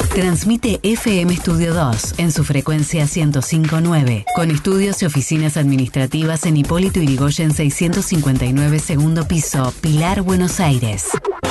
Transmite FM Estudio 2 en su frecuencia 105.9, con estudios y oficinas administrativas en Hipólito Yrigoyen 659, segundo piso, Pilar, Buenos Aires.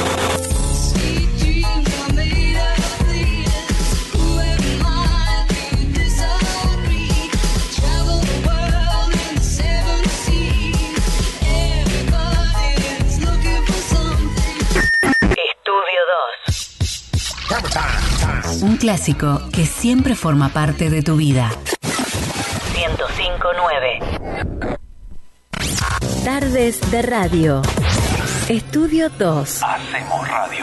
Un clásico que siempre forma parte de tu vida. 105.9. Tardes de radio. Estudio 2. Hacemos radio.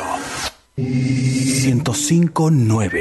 105.9.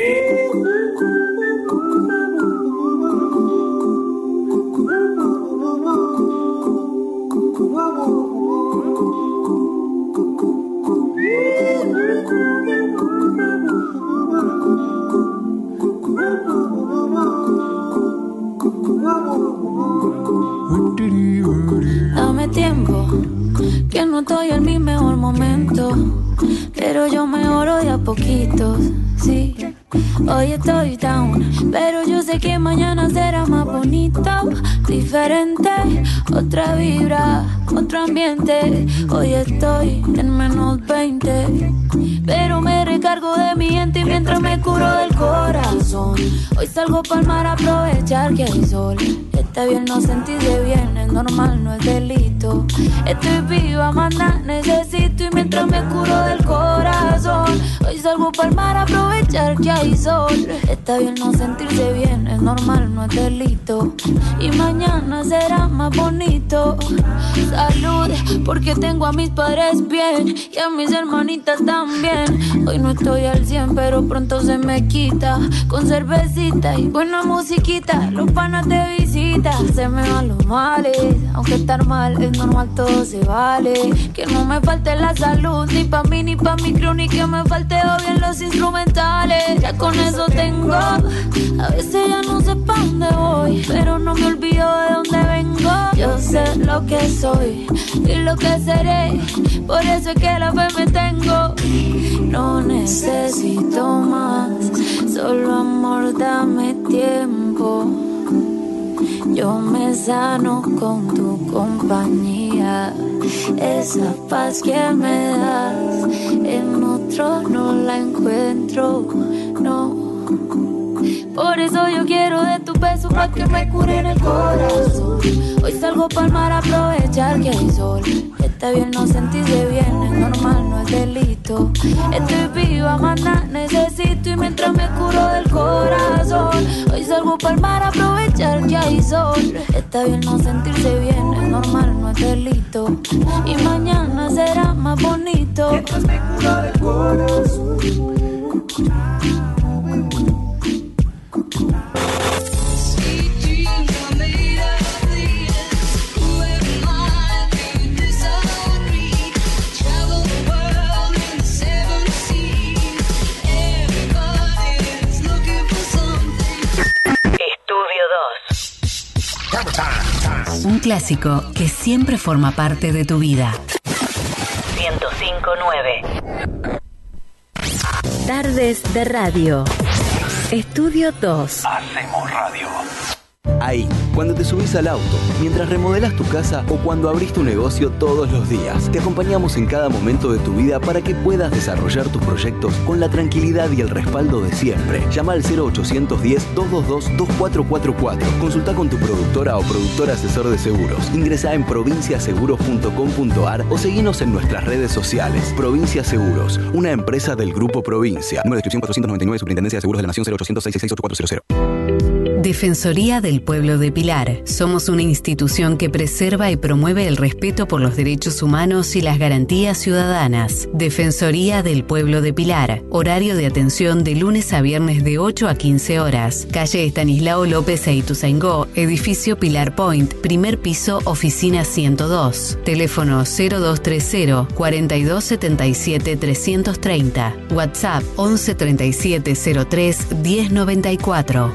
Dame tiempo, que no estoy en mi mejor momento, pero yo mejoro de a poquitos, sí. Hoy estoy down, pero yo sé que mañana será más bonito, diferente, otra vibra, otro ambiente. Hoy estoy en menos 20, pero me recargo de mi gente mientras me curo del corazón. Hoy salgo pa'l mar a aprovechar que hay sol. Está bien no sentirse bien, es normal, no es delito. Estoy viva, manda, necesito, y mientras me curo del corazón, hoy salgo pa'l mar a aprovechar que hay sol. Está bien no sentirse bien, es normal, no es delito. Y mañana será más bonito. Salud, porque tengo a mis padres bien y a mis hermanitas también. Hoy no estoy al 100, pero pronto se me quita. Con cervecita y buena musiquita, los panas te visitan. Se me van los males, aunque estar mal es normal, todo se vale. Que no me falte la salud, ni pa' mí ni pa' mi crew, ni que me falte bien los instrumentales. Ya con eso tengo, a veces ya no sé pa' dónde voy, pero no me olvido de dónde vengo. Yo sé lo que soy y lo que seré, por eso es que la fe me tengo. No necesito más, solo amor, dame tiempo. Yo me sano con tu compañía, esa paz que me das, en otro no la encuentro, no. Por eso yo quiero de tu beso pa' que me cure en el corazón. Hoy salgo pa'l mar a aprovechar que hay sol. Está bien no sentirse bien, es normal, no es delito. Estoy viva, manda, necesito, y mientras me curo del corazón, hoy salgo pa'l mar a aprovechar que hay sol. Está bien no sentirse bien, es normal, no es delito. Y mañana será más bonito. Mientras me curo del corazón. Un clásico que siempre forma parte de tu vida. 105.9. Tardes de radio. Estudio 2. Hacemos radio. Ahí, cuando te subís al auto, mientras remodelás tu casa o cuando abrís tu negocio todos los días, te acompañamos en cada momento de tu vida para que puedas desarrollar tus proyectos con la tranquilidad y el respaldo de siempre. Llama al 0810-222-2444. Consulta con tu productora o productor asesor de seguros. Ingresá en provinciaseguros.com.ar o seguinos en nuestras redes sociales. Provincia Seguros, una empresa del Grupo Provincia. Número de inscripción 499, Superintendencia de Seguros de la Nación, 0800-666-8400. Defensoría del Pueblo de Pilar. Somos una institución que preserva y promueve el respeto por los derechos humanos y las garantías ciudadanas. Defensoría del Pueblo de Pilar. Horario de atención de lunes a viernes de 8 a 15 horas. Calle Estanislao López e Ituzaingó, edificio Pilar Point, primer piso, oficina 102. Teléfono 0230 4277 330. WhatsApp 113703 1094.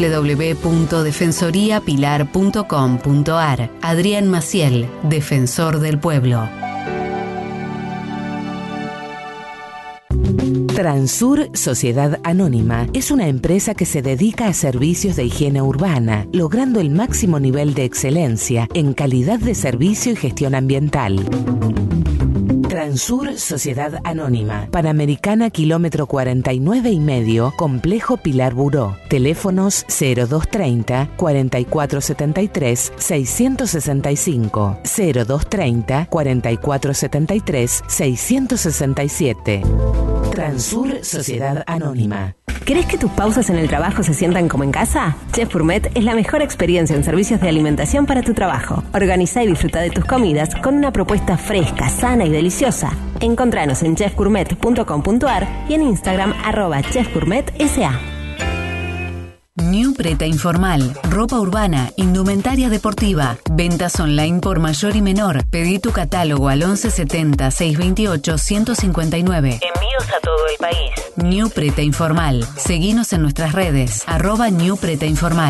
www.defensoriapilar.com.ar. Adrián Maciel, Defensor del Pueblo. Transur Sociedad Anónima es una empresa que se dedica a servicios de higiene urbana, logrando el máximo nivel de excelencia en calidad de servicio y gestión ambiental. Transur Sociedad Anónima, Panamericana kilómetro 49,5, Complejo Pilar Buró. Teléfonos 0230 4473 665, 0230 4473 667. Transur Sociedad Anónima. ¿Querés que tus pausas en el trabajo se sientan como en casa? Chef Gourmet es la mejor experiencia en servicios de alimentación para tu trabajo. Organiza y disfruta de tus comidas con una propuesta fresca, sana y deliciosa. Encontranos en chefgourmet.com.ar y en Instagram @chefgourmetsa. New Preta Informal, ropa urbana, indumentaria deportiva, ventas online por mayor y menor. Pedí tu catálogo al 1170 628 159. Envíos a todo el país. New Preta Informal. Seguinos en nuestras redes, @New Preta Informal.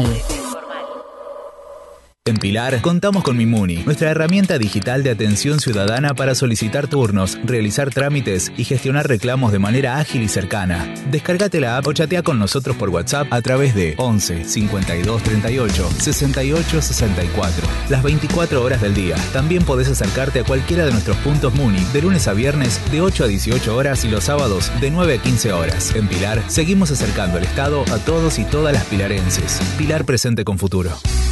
En Pilar contamos con Mimuni, nuestra herramienta digital de atención ciudadana para solicitar turnos, realizar trámites y gestionar reclamos de manera ágil y cercana. Descárgate la app o chatea con nosotros por WhatsApp a través de 11 52 38 68 64. Las 24 horas del día. También podés acercarte a cualquiera de nuestros puntos Muni de lunes a viernes de 8 a 18 horas y los sábados de 9 a 15 horas. En Pilar seguimos acercando el Estado a todos y todas las pilarenses. Pilar presente con futuro.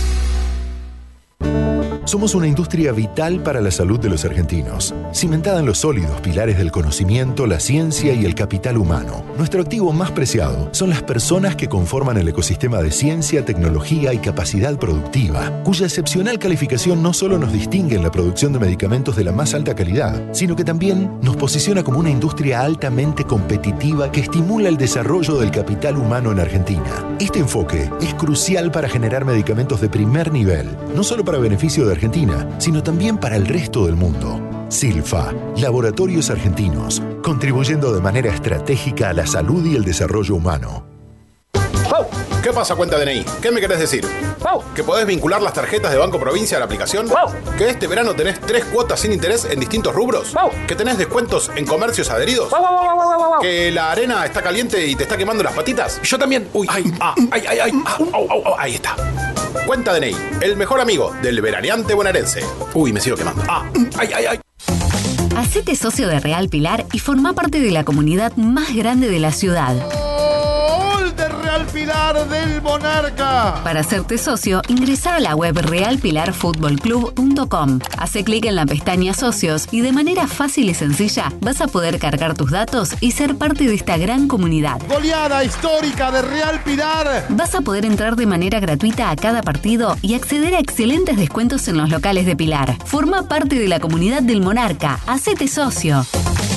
Somos una industria vital para la salud de los argentinos, cimentada en los sólidos pilares del conocimiento, la ciencia y el capital humano. Nuestro activo más preciado son las personas que conforman el ecosistema de ciencia, tecnología y capacidad productiva, cuya excepcional calificación no solo nos distingue en la producción de medicamentos de la más alta calidad, sino que también nos posiciona como una industria altamente competitiva que estimula el desarrollo del capital humano en Argentina. Este enfoque es crucial para generar medicamentos de primer nivel, no solo para beneficio de Argentina, sino también para el resto del mundo. Silfa, Laboratorios Argentinos, contribuyendo de manera estratégica a la salud y el desarrollo humano. ¡Pau! ¿Qué pasa, cuenta DNI? ¿Qué me querés decir? ¡Pau! ¿Que podés vincular las tarjetas de Banco Provincia a la aplicación? ¡Pau! ¿Que este verano tenés 3 cuotas sin interés en distintos rubros? ¡Pau! ¿Que tenés descuentos en comercios adheridos? ¡Pau! ¿Que la arena está caliente y te está quemando las patitas? Yo también. Uy, ay, ahí está. Cuenta DNI, el mejor amigo del veraneante bonaerense. Uy, me sigo quemando. Ay. Hacete socio de Real Pilar y formá parte de la comunidad más grande de la ciudad. De Real Pilar del Monarca. Para hacerte socio, ingresá a la web realpilarfutbolclub.com. Hace clic en la pestaña Socios y de manera fácil y sencilla vas a poder cargar tus datos y ser parte de esta gran comunidad. Goleada histórica de Real Pilar. Vas a poder entrar de manera gratuita a cada partido y acceder a excelentes descuentos en los locales de Pilar. Forma parte de la comunidad del Monarca. Hacete socio.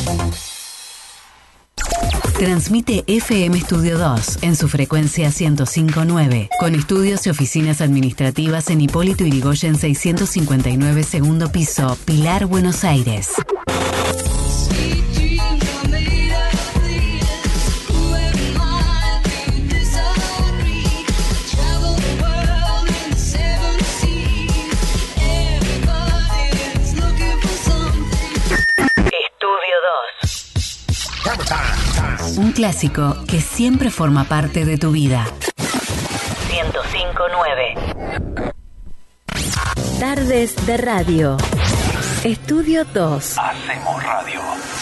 Transmite FM Estudio 2 en su frecuencia 105.9, con estudios y oficinas administrativas en Hipólito Yrigoyen 659 segundo piso, Pilar, Buenos Aires. Un clásico que siempre forma parte de tu vida. 105.9. Tardes de radio. Estudio 2. Hacemos radio.